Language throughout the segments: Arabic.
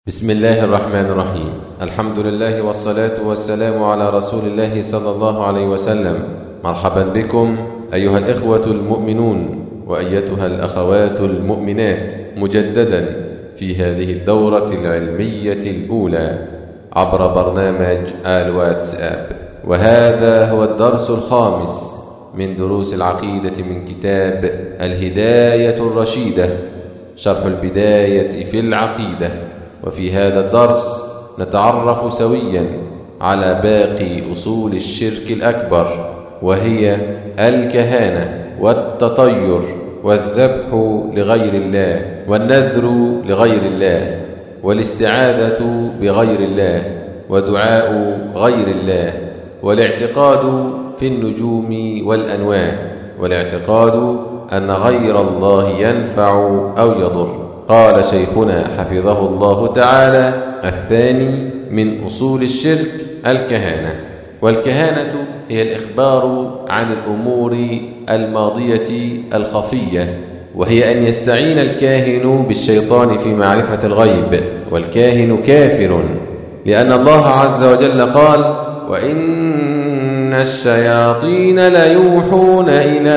بسم الله الرحمن الرحيم. الحمد لله والصلاة والسلام على رسول الله صلى الله عليه وسلم. مرحبا بكم أيها الإخوة المؤمنون وأيتها الأخوات المؤمنات مجددا في هذه الدورة العلمية الأولى عبر برنامج الواتساب، وهذا هو الدرس الخامس من دروس العقيدة من كتاب الهداية الرشيدة شرح البداية في العقيدة. وفي هذا الدرس نتعرف سويا على باقي أصول الشرك الأكبر، وهي الكهانة والتطير والذبح لغير الله والنذر لغير الله والاستعاذة بغير الله ودعاء غير الله والاعتقاد في النجوم والأنواع والاعتقاد أن غير الله ينفع أو يضر. قال شيخنا حفظه الله تعالى: الثاني من أصول الشرك الكهانة. والكهانة هي الإخبار عن الأمور الماضية الخفية، وهي أن يستعين الكاهن بالشيطان في معرفة الغيب، والكاهن كافر، لأن الله عز وجل قال: وإن الشياطين ليوحون إلى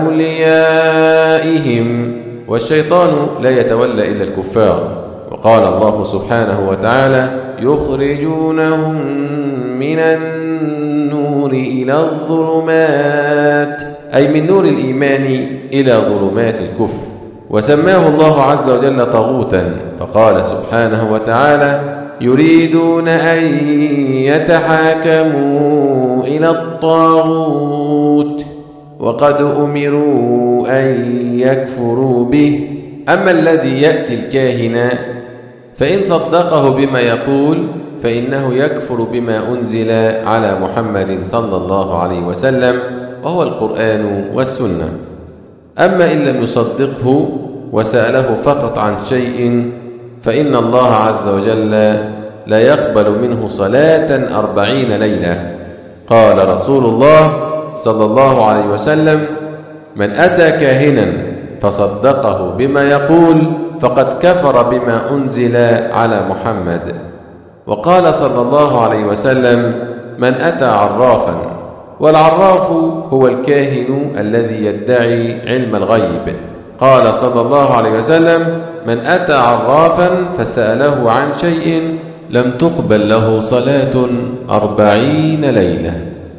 أوليائهم، والشيطان لا يتولى إلا الكفار. وقال الله سبحانه وتعالى: يخرجونهم من النور إلى الظلمات، أي من نور الإيمان إلى ظلمات الكفر. وسماه الله عز وجل طاغوتا، فقال سبحانه وتعالى: يريدون أن يتحاكموا إلى الطاغوت وقد أمروا أن يكفروا به. أما الذي يأتي الكاهن فإن صدقه بما يقول فإنه يكفر بما أنزل على محمد صلى الله عليه وسلم، وهو القرآن والسنة. أما إن لم يصدقه وسأله فقط عن شيء فإن الله عز وجل لا يقبل منه صلاة 40 ليلة. قال رسول الله صلى الله عليه وسلم: من أتى كاهنا فصدقه بما يقول فقد كفر بما أنزل على محمد. وقال صلى الله عليه وسلم: من أتى عرافا، والعراف هو الكاهن الذي يدعي علم الغيب. قال صلى الله عليه وسلم: من أتى عرافا فسأله عن شيء لم تقبل له صلاة 40 ليلة.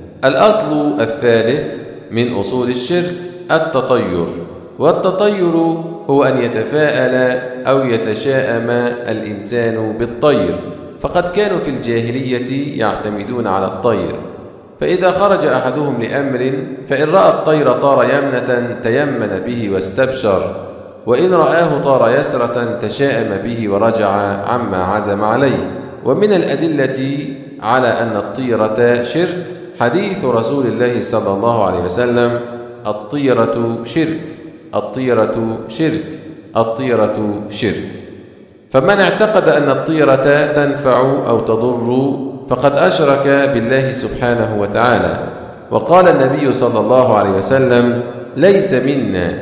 الأصل الثالث من أصول الشرك التطير. والتطير هو أن يتفاءل أو يتشاءم الإنسان بالطير، فقد كانوا في الجاهلية يعتمدون على الطير، فإذا خرج أحدهم لأمر فإن رأى الطير طار يمنة تيمن به واستبشر، وإن رآه طار يسرة تشاءم به ورجع عما عزم عليه. ومن الأدلة على أن الطيرة شرك حديث رسول الله صلى الله عليه وسلم: الطيرة شرك، الطيرة شرك، الطيرة شرك. فمن اعتقد أن الطيرة تنفع أو تضر فقد أشرك بالله سبحانه وتعالى. وقال النبي صلى الله عليه وسلم: ليس منا،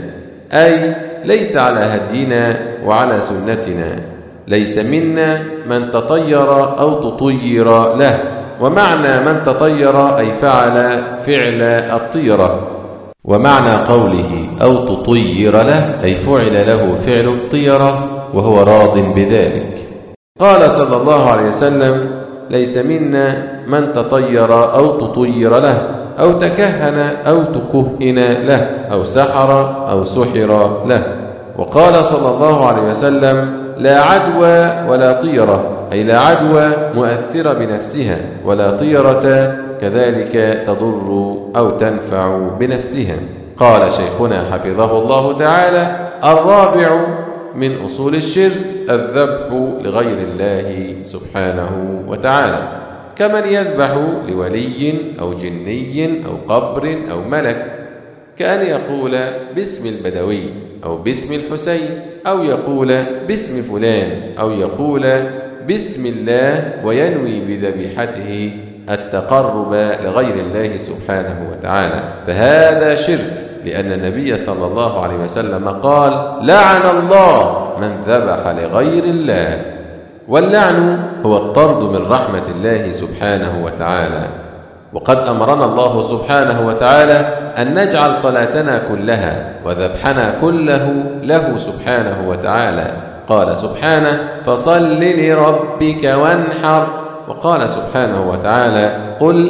أي ليس على هدينا وعلى سنتنا. ليس منا من تطير أو تطير له. ومعنى من تطير أي فعل فعل الطيرة، ومعنى قوله أو تطير له أي فعل له فعل الطيرة وهو راض بذلك. قال صلى الله عليه وسلم: ليس منا من تطير أو تطير له أو تكهن أو تكهن له أو سحر أو سحر له. وقال صلى الله عليه وسلم: لا عدوى ولا طيرة، أي لا عدوى مؤثرة بنفسها ولا طيرة كذلك تضر أو تنفع بنفسها. قال شيخنا حفظه الله تعالى: الرابع من أصول الشرك الذبح لغير الله سبحانه وتعالى، كمن يذبح لولي أو جني أو قبر أو ملك، كأن يقول باسم البدوي أو باسم الحسين، أو يقول باسم فلان، أو يقول بسم الله وينوي بذبيحته التقرب لغير الله سبحانه وتعالى، فهذا شرك، لأن النبي صلى الله عليه وسلم قال: لعن الله من ذبح لغير الله. واللعن هو الطرد من رحمة الله سبحانه وتعالى. وقد أمرنا الله سبحانه وتعالى أن نجعل صلاتنا كلها وذبحنا كله له سبحانه وتعالى. قال سبحانه: فصل لربك وانحر. وقال سبحانه وتعالى: قل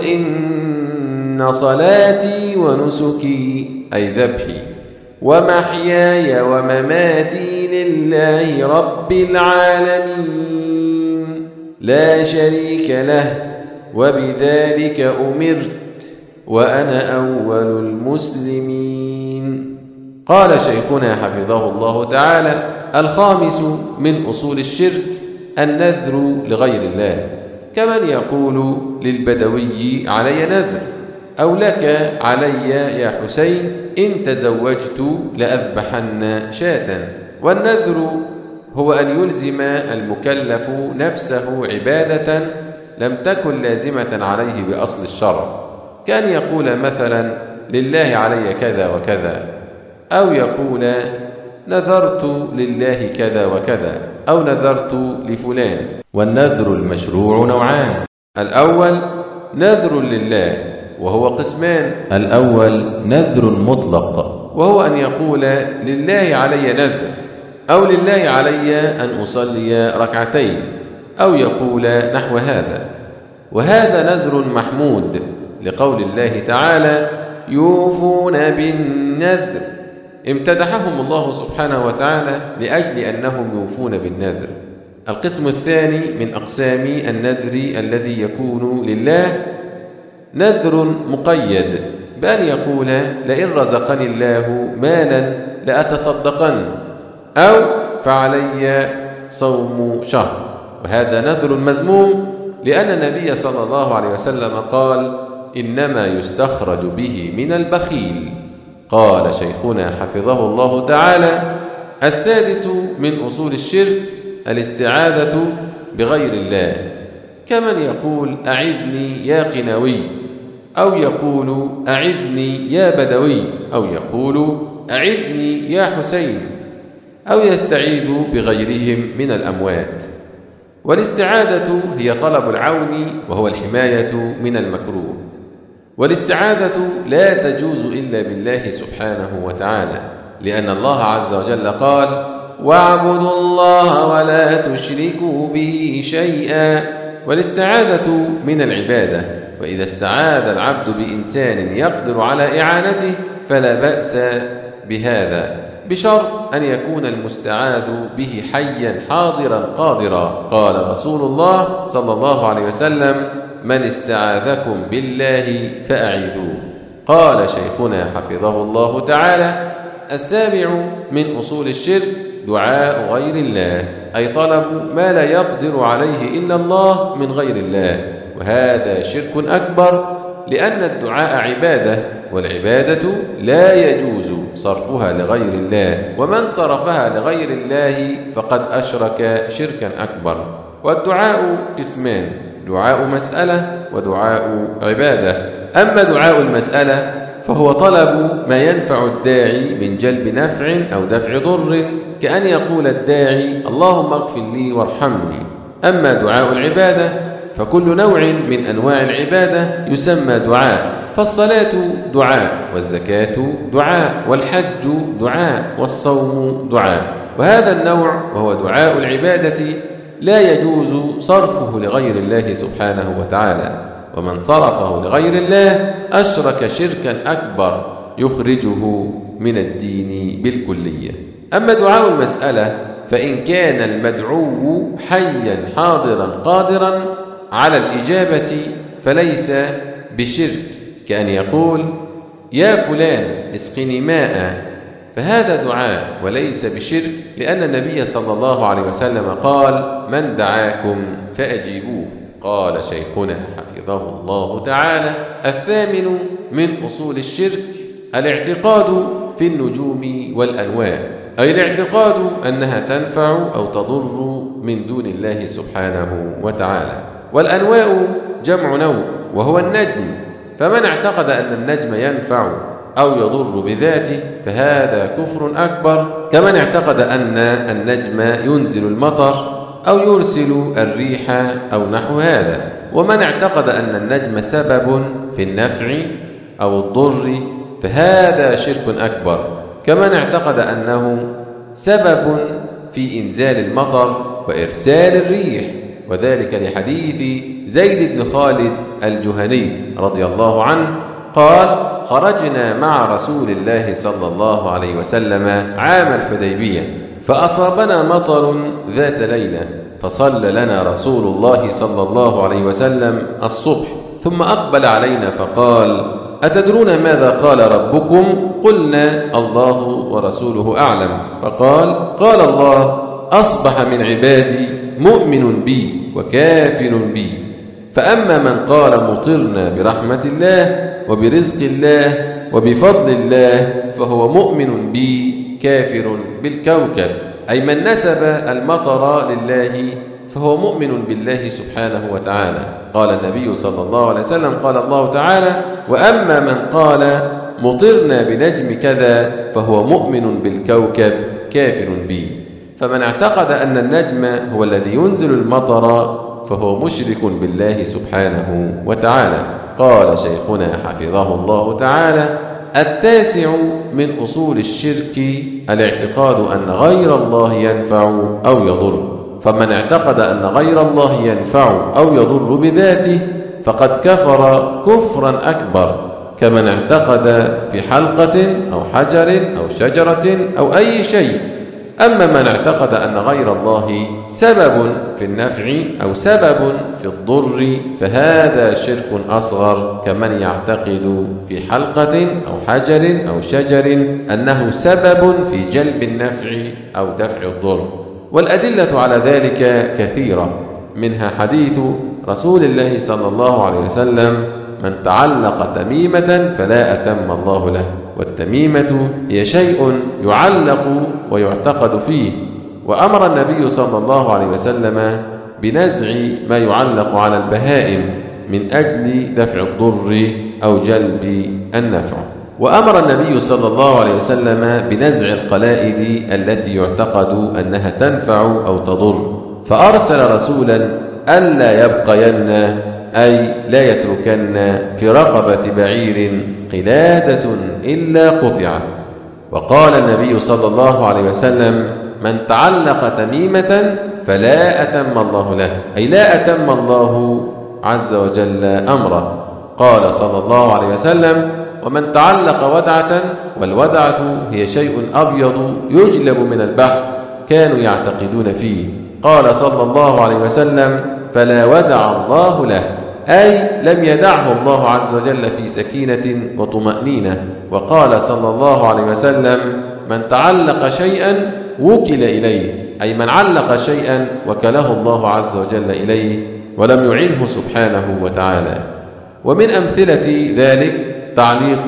إن صلاتي ونسكي أي ذبحي ومحياي ومماتي لله رب العالمين لا شريك له وبذلك أمرت وأنا أول المسلمين. قال شيخنا حفظه الله تعالى: الخامس من أصول الشرك النذر لغير الله، كمن يقول للبدوي: علي نذر، أو لك علي يا حسين إن تزوجت لأذبحن شاة. والنذر هو أن يلزم المكلف نفسه عبادة لم تكن لازمة عليه بأصل الشرع، كأن يقول مثلا: لله علي كذا وكذا، أو يقول: نذرت لله كذا وكذا، أو نذرت لفلان. والنذر المشروع نوعان: الأول نذر لله وهو قسمان: الأول نذر مطلق وهو أن يقول: لله علي نذر، أو لله علي أن أصلي ركعتين، أو يقول نحو هذا. وهذا نذر محمود لقول الله تعالى: يوفون بالنذر. امتدحهم الله سبحانه وتعالى لأجل أنهم يوفون بالنذر. القسم الثاني من أقسام النذر الذي يكون لله نذر مقيد بأن يقول: لئن رزقني الله مالا لأتصدقن، أو فعلي صوم شهر. وهذا نذر مذموم، لأن النبي صلى الله عليه وسلم قال: إنما يستخرج به من البخيل. قال شيخنا حفظه الله تعالى: السادس من أصول الشرك الاستعاذة بغير الله، كمن يقول: أعدني يا قنوي، أو يقول: أعدني يا بدوي، أو يقول: أعدني يا حسين، أو يستعيذ بغيرهم من الأموات. والاستعاذة هي طلب العون وهو الحماية من المكروه. والاستعاذة لا تجوز إلا بالله سبحانه وتعالى، لأن الله عز وجل قال: واعبدوا الله ولا تشركوا به شيئا. والاستعاذة من العبادة، وإذا استعاذ العبد بإنسان يقدر على إعانته فلا بأس بهذا، بشرط أن يكون المستعاذ به حيا حاضرا قادرا. قال رسول الله صلى الله عليه وسلم: من استعاذكم بالله فأعيذوه. قال شيخنا حفظه الله تعالى: السابع من أصول الشرك دعاء غير الله، أي طلب ما لا يقدر عليه إلا الله من غير الله، وهذا شرك أكبر، لأن الدعاء عبادة، والعبادة لا يجوز صرفها لغير الله، ومن صرفها لغير الله فقد أشرك شركا أكبر. والدعاء قسمان: دعاء مسألة ودعاء عبادة. أما دعاء المسألة فهو طلب ما ينفع الداعي من جلب نفع أو دفع ضر، كأن يقول الداعي: اللهم اغفر لي وارحمني. أما دعاء العبادة فكل نوع من أنواع العبادة يسمى دعاء، فالصلاة دعاء، والزكاة دعاء، والحج دعاء، والصوم دعاء. وهذا النوع وهو دعاء العبادة لا يجوز صرفه لغير الله سبحانه وتعالى، ومن صرفه لغير الله أشرك شركا أكبر يخرجه من الدين بالكلية. أما دعاء المسألة فإن كان المدعو حيا حاضرا قادرا على الإجابة فليس بشرك، كأن يقول: يا فلان اسقني ماء، فهذا دعاء وليس بشرك، لأن النبي صلى الله عليه وسلم قال: من دعاكم فأجيبوه. قال شيخنا حفظه الله تعالى: الثامن من أصول الشرك الاعتقاد في النجوم والأنواع، أي الاعتقاد أنها تنفع أو تضر من دون الله سبحانه وتعالى. والأنواع جمع نوع وهو النجم، فمن اعتقد أن النجم ينفع أو يضر بذاته فهذا كفر أكبر، كمن اعتقد أن النجم ينزل المطر أو يرسل الريح أو نحو هذا. ومن اعتقد أن النجم سبب في النفع أو الضر فهذا شرك أكبر، كمن اعتقد أنه سبب في إنزال المطر وإرسال الريح، وذلك لحديث زيد بن خالد الجهني رضي الله عنه قال: خرجنا مع رسول الله صلى الله عليه وسلم عام الحديبية فأصابنا مطر ذات ليلة، فصلى لنا رسول الله صلى الله عليه وسلم الصبح، ثم أقبل علينا فقال: أتدرون ماذا قال ربكم؟ قلنا: الله ورسوله أعلم. فقال: قال الله: أصبح من عبادي مؤمن بي وكافر بي، فأما من قال مطرنا برحمة الله وبرزق الله وبفضل الله فهو مؤمن بي كافر بالكوكب، أي من نسب المطر لله فهو مؤمن بالله سبحانه وتعالى. قال النبي صلى الله عليه وسلم: قال الله تعالى: وأما من قال مطرنا بنجم كذا فهو مؤمن بالكوكب كافر بي. فمن اعتقد أن النجم هو الذي ينزل المطر فهو مشرك بالله سبحانه وتعالى. قال شيخنا حفظه الله تعالى: التاسع من أصول الشرك الاعتقاد أن غير الله ينفع أو يضر، فمن اعتقد أن غير الله ينفع أو يضر بذاته فقد كفر كفرا أكبر، كمن اعتقد في حلقة أو حجر أو شجرة أو أي شيء. أما من اعتقد أن غير الله سبب في النفع أو سبب في الضر فهذا شرك أصغر، كمن يعتقد في حلقة أو حجر أو شجر أنه سبب في جلب النفع أو دفع الضر. والأدلة على ذلك كثيرة، منها حديث رسول الله صلى الله عليه وسلم: من تعلق تميمة فلا أتم الله له. والتميمة هي شيء يعلق ويعتقد فيه، وأمر النبي صلى الله عليه وسلم بنزع ما يعلق على البهائم من أجل دفع الضر أو جلب النفع. وأمر النبي صلى الله عليه وسلم بنزع القلائد التي يعتقد أنها تنفع أو تضر، فأرسل رسولا ألا يبقين، أي لا يتركن في رقبة بعير قلادة إلا قطعت. وقال النبي صلى الله عليه وسلم: من تعلق تميمة فلا أتم الله له، أي لا أتم الله عز وجل أمره. قال صلى الله عليه وسلم: ومن تعلق ودعة، والودعة هي شيء أبيض يجلب من البحر كانوا يعتقدون فيه. قال صلى الله عليه وسلم: فلا ودع الله له، أي لم يدعه الله عز وجل في سكينة وطمأنينة. وقال صلى الله عليه وسلم: من تعلق شيئا وكل إليه، أي من علق شيئا وكله الله عز وجل إليه ولم يعنه سبحانه وتعالى. ومن أمثلة ذلك تعليق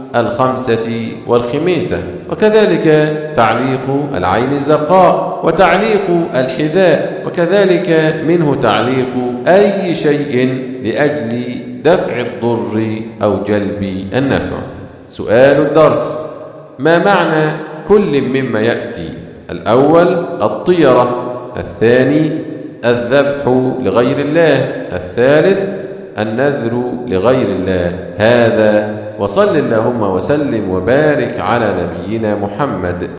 الخمسة والخميسة، وكذلك تعليق العين الزرقاء، وتعليق الحذاء، وكذلك منه تعليق أي شيء لأجل دفع الضر أو جلب النفع. سؤال الدرس: ما معنى كل مما يأتي؟ الأول الطيرة، الثاني الذبح لغير الله، الثالث النذر لغير الله. هذا، وصل اللهم وسلم وبارك على نبينا محمد.